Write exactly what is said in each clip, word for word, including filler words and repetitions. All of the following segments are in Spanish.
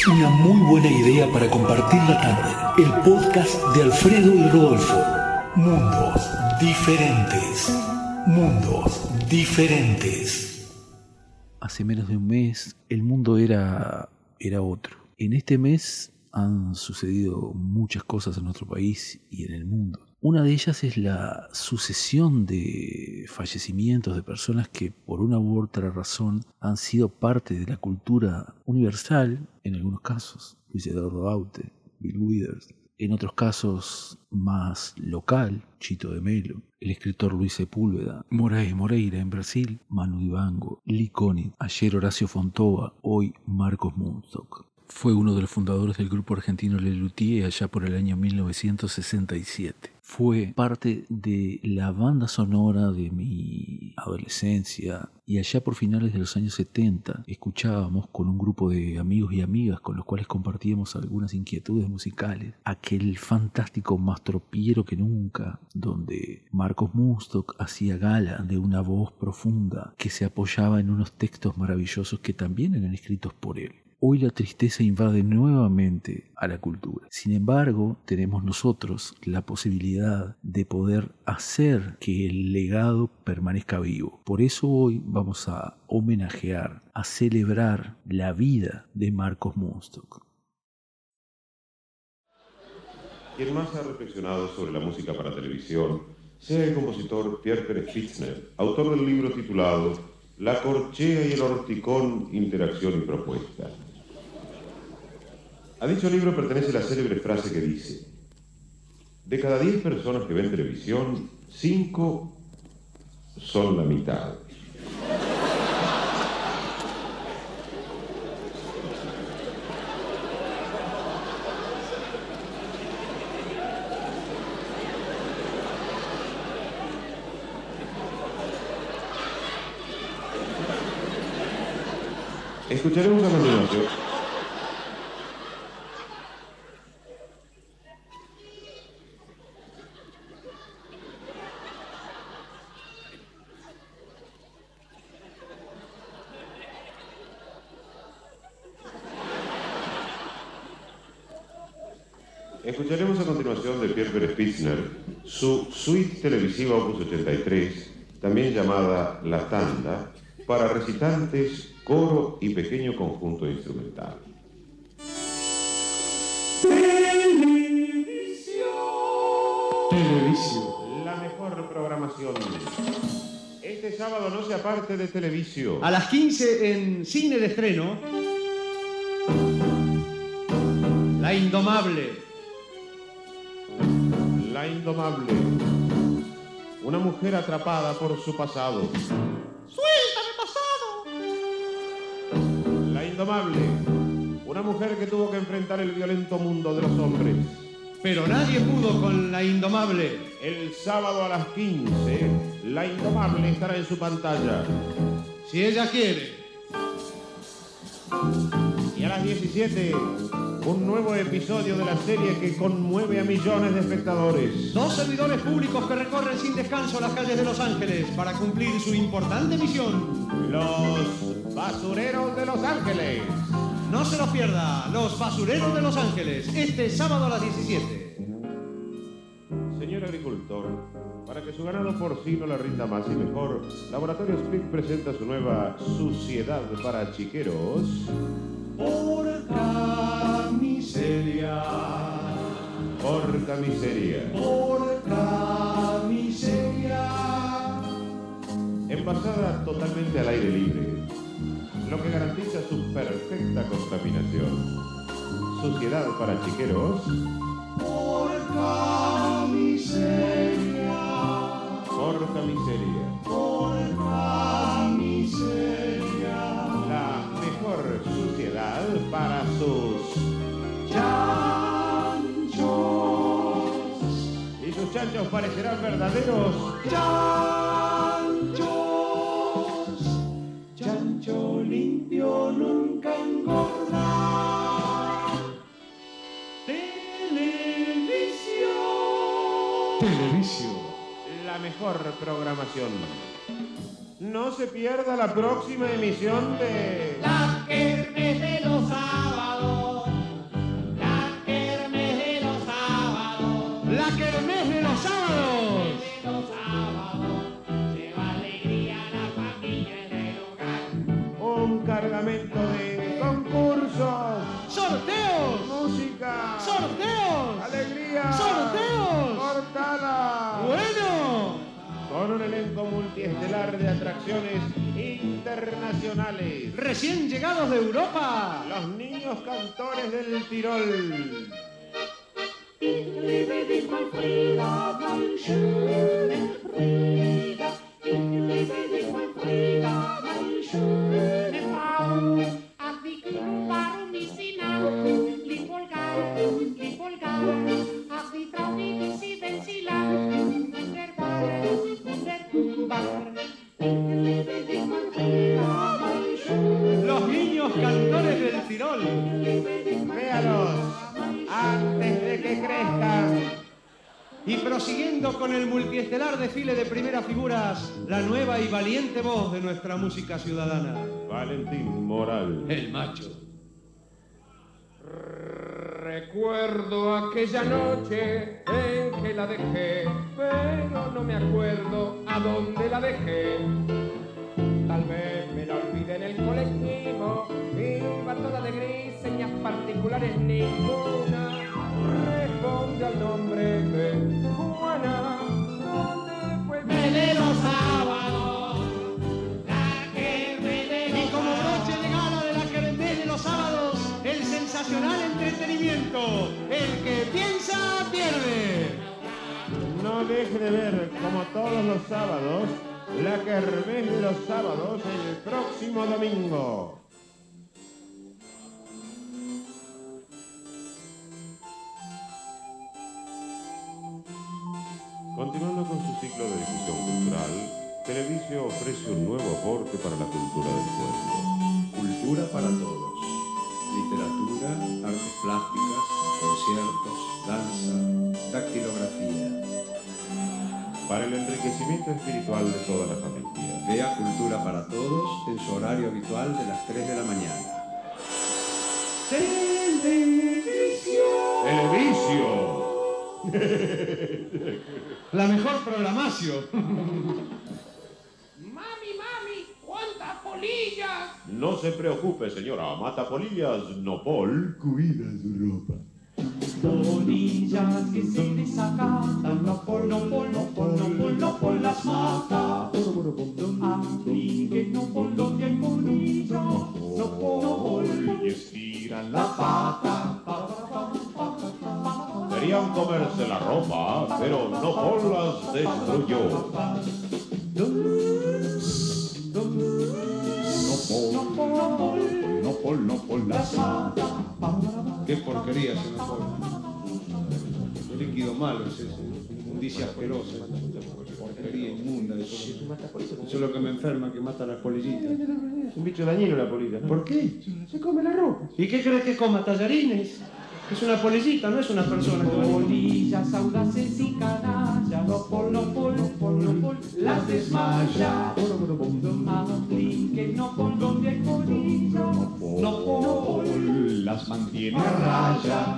Una muy buena idea para compartir la tarde. El podcast de Alfredo y Rodolfo. Mundos diferentes. Mundos diferentes. Hace menos de un mes el mundo era, era otro. En este mes han sucedido muchas cosas en nuestro país y en el mundo. Una de ellas es la sucesión de fallecimientos de personas que por una u otra razón han sido parte de la cultura universal, en algunos casos, Luis Eduardo Aute, Bill Withers, en otros casos más local, Chito de Melo, el escritor Luis Sepúlveda, Moraes Moreira en Brasil, Manu Dibango, Lee Konitz, ayer Horacio Fontova, hoy Marcos Munstock. Fue uno de los fundadores del grupo argentino Lelutier allá por el año mil novecientos sesenta y siete. Fue parte de la banda sonora de mi adolescencia y allá por finales de los años setenta escuchábamos con un grupo de amigos y amigas con los cuales compartíamos algunas inquietudes musicales aquel fantástico Más tropiero que nunca, donde Marcos Munstock hacía gala de una voz profunda que se apoyaba en unos textos maravillosos que también eran escritos por él. Hoy la tristeza invade nuevamente a la cultura. Sin embargo, tenemos nosotros la posibilidad de poder hacer que el legado permanezca vivo. Por eso hoy vamos a homenajear, a celebrar la vida de Marcos Munstock. Quien más ha reflexionado sobre la música para televisión sea el compositor Pierre Pérez Fitzner, autor del libro titulado La corchea y el horticón, interacción y propuesta. A dicho libro pertenece la célebre frase que dice: de cada diez personas que ven televisión, cinco son la mitad. Escucharemos a continuación. Escucharemos a continuación de Pierre Pérez Fitzner su suite televisiva opus ochenta y tres, también llamada La Tanda, para recitantes, coro y pequeño conjunto instrumental. Televisión. Televisión. La mejor programación. Este sábado no se aparte de Televisión. A las quince en Cine de Estreno, La Indomable. La Indomable. Una mujer atrapada por su pasado. ¡Suéltame, pasado! La Indomable. Una mujer que tuvo que enfrentar el violento mundo de los hombres. Pero nadie pudo con La Indomable. El sábado a las quince, La Indomable estará en su pantalla. Si ella quiere. Y a las diecisiete, un nuevo episodio de la serie que conmueve a millones de espectadores. Dos servidores públicos que recorren sin descanso las calles de Los Ángeles para cumplir su importante misión. Los Basureros de Los Ángeles. No se los pierda, Los Basureros de Los Ángeles, este sábado a las diecisiete. Señor agricultor, para que su ganado porcino le rinda más y mejor, Laboratorio Split presenta su nueva Suciedad para Chiqueros. Porca miseria, Porca miseria. porca miseria. Envasada totalmente al aire libre, lo que garantiza su perfecta contaminación. Suciedad para Chiqueros. Porca miseria, Porca miseria. porca miseria. La mejor suciedad para sus... Chanchos, Y sus chanchos parecerán verdaderos... chanchos. Chancho limpio nunca engorda. Televisión. Televisión. La mejor programación. No se pierda la próxima emisión de... La kermés de los sábados. cargamento de concursos, ¡sorteos! música, ¡Sorteos! alegría, ¡Sorteos! cortada. ¡Bueno! Con un elenco multiestelar de atracciones internacionales. Recién llegados de Europa. Los niños cantores del Tirol. Los niños cantores del Tirol. Véalos antes de que crezcan. Y prosiguiendo con el multiestelar desfile de primeras figuras, la nueva y valiente voz de nuestra música ciudadana. Valentín Moral. El macho. Recuerdo aquella noche en que la dejé, pero no me acuerdo a dónde la dejé. Tal vez me la olvidé en el colectivo, iba toda de gris, señas particulares ninguna. Responde al nombre de Juana, ¿dónde fue? De los sábados, la kermés. Y como broche de gala de la kermés de los sábados, el sensacional entretenimiento. El que piensa, pierde. No deje de ver, como todos los sábados, la kermés de los sábados el próximo domingo. Continuando con su ciclo de difusión cultural, Televisio ofrece un nuevo aporte para la cultura del pueblo. Cultura para todos. Literatura, artes plásticas, conciertos, danza, dactilografía. Para el enriquecimiento espiritual de toda la familia. Vea Cultura para Todos en su horario habitual de las tres de la mañana. Televisión. ¡Televisio! La mejor programación. Mami, mami, ¿cuántas polillas? No se preocupe, señora. Mata polillas, no pol. Cuida su ropa. Polillas que se desacatan, no por, no por, no por, no por, no por las mata. Apliquen, no por donde hay polillas, no por, Y estiran la pata. Querían comerse la ropa, pero no por las destruyó. no por, no por, no por las mata. Qué porquería se nos pone. Un líquido malo es ese, inmundicia asquerosa, porquería inmunda de todo. Eso es lo que me enferma, que mata a las polillitas. Es un bicho dañino la polilla. ¿Por qué? Se come la ropa. ¿Y qué crees que coma? ¿Tallarines? Es una polillita, no es una persona. Polillas audaces y canallas, no por, no por, no por, no por, las desmaya. Apliquen, no por donde hay polillas, no por, Las mantiene a raya.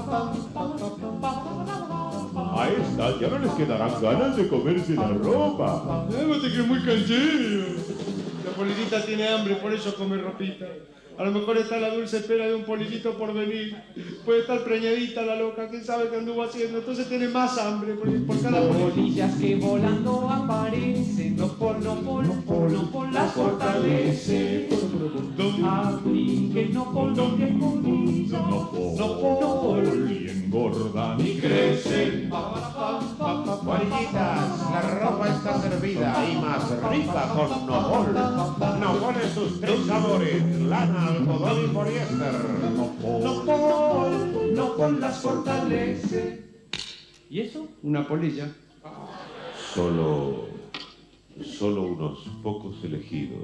A estas ya no les quedarán ganas de comerse la ropa. Llévate que es muy canchero. La polillita tiene hambre, por eso come ropita. A lo mejor está la dulce espera de un polillito por venir. Puede estar preñadita la loca, quién sabe qué anduvo haciendo. Entonces tiene más hambre por, por cada polilla. polillas que volando aparecen, no por, no por, no por, no por, las fortalece. Apliquen, no por donde hay polillas, no por, Y engordan y crecen. Polillitas, la ropa está servida y más rica con Nopol. Nopol en sus tres sabores, lana, algodón y poliéster. no por, no por, las fortalece. ¿Y eso? Una polilla. Solo, solo unos pocos elegidos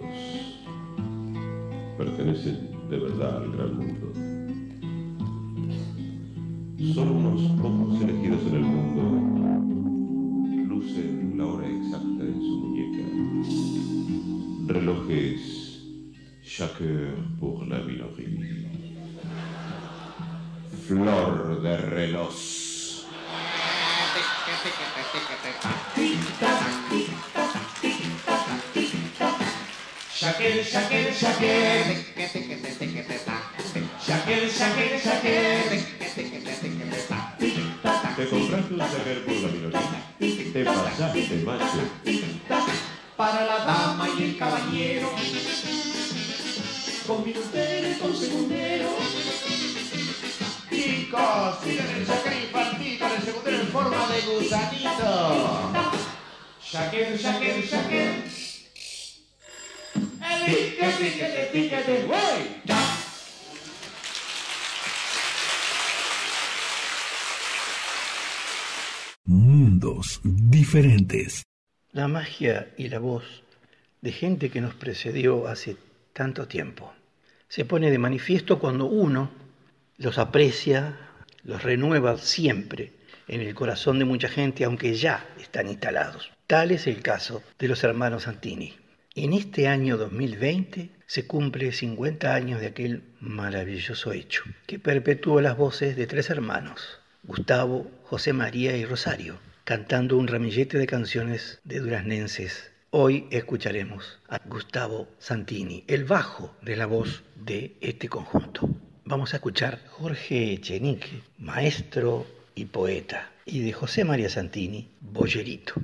pertenecen de verdad al gran mundo. Solo unos pocos elegidos en el mundo lucen la hora exacta en su muñeca. Relojes chaque heure pour la minoría. Flor de reloj. Shaker, shaker, shaker. Shaker, shaker, shaker. Te compraste un sacar por la minoría, te pasaste, macho. Para la dama y el caballero, con minutero y con segundero. Chicos, miren el shaker infantil con el segundero en forma de gusanito. Shaker, shaker, shaker. Píquete, píquete, píquete, güey. Mundos diferentes. La magia y la voz de gente que nos precedió hace tanto tiempo se pone de manifiesto cuando uno los aprecia, los renueva siempre en el corazón de mucha gente, aunque ya están instalados. Tal es el caso de los hermanos Santini. En este año dos mil veinte se cumple cincuenta años de aquel maravilloso hecho que perpetuó las voces de tres hermanos, Gustavo, José María y Rosario, cantando un ramillete de canciones de duraznenses. Hoy escucharemos a Gustavo Santini, el bajo de la voz de este conjunto. Vamos a escuchar Jorge Echenique, maestro y poeta, y de José María Santini, boyerito.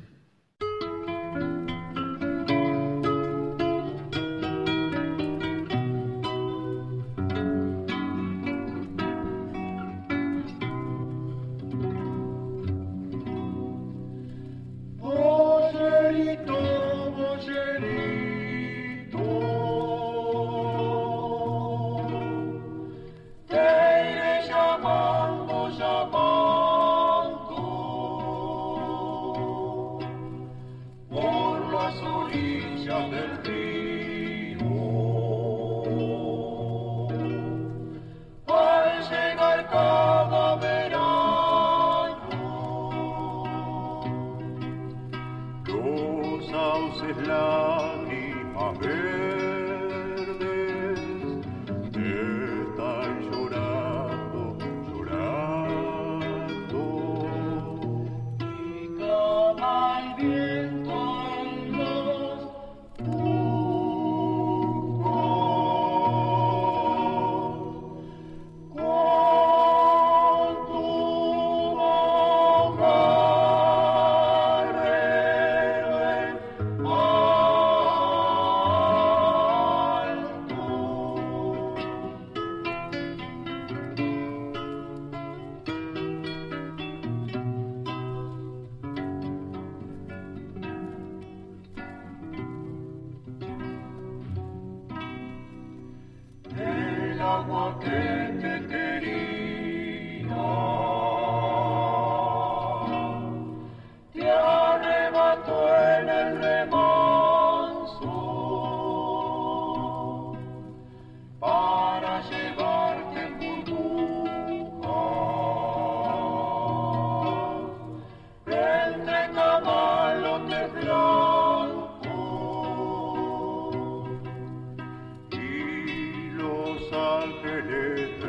Ángeles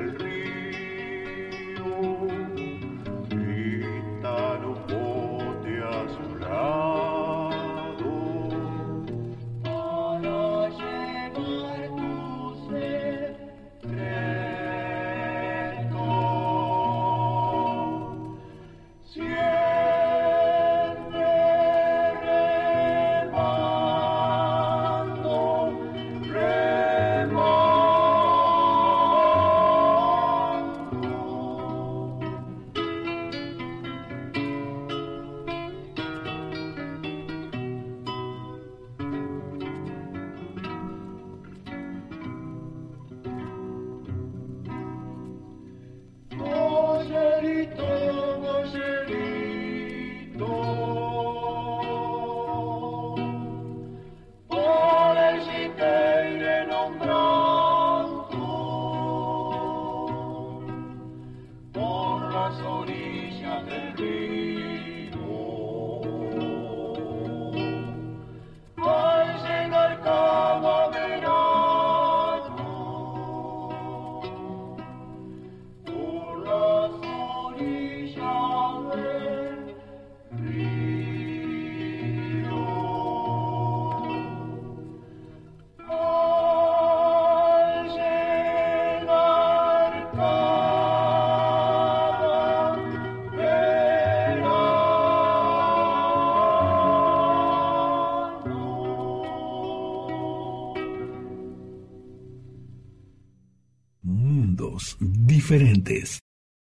mundos diferentes.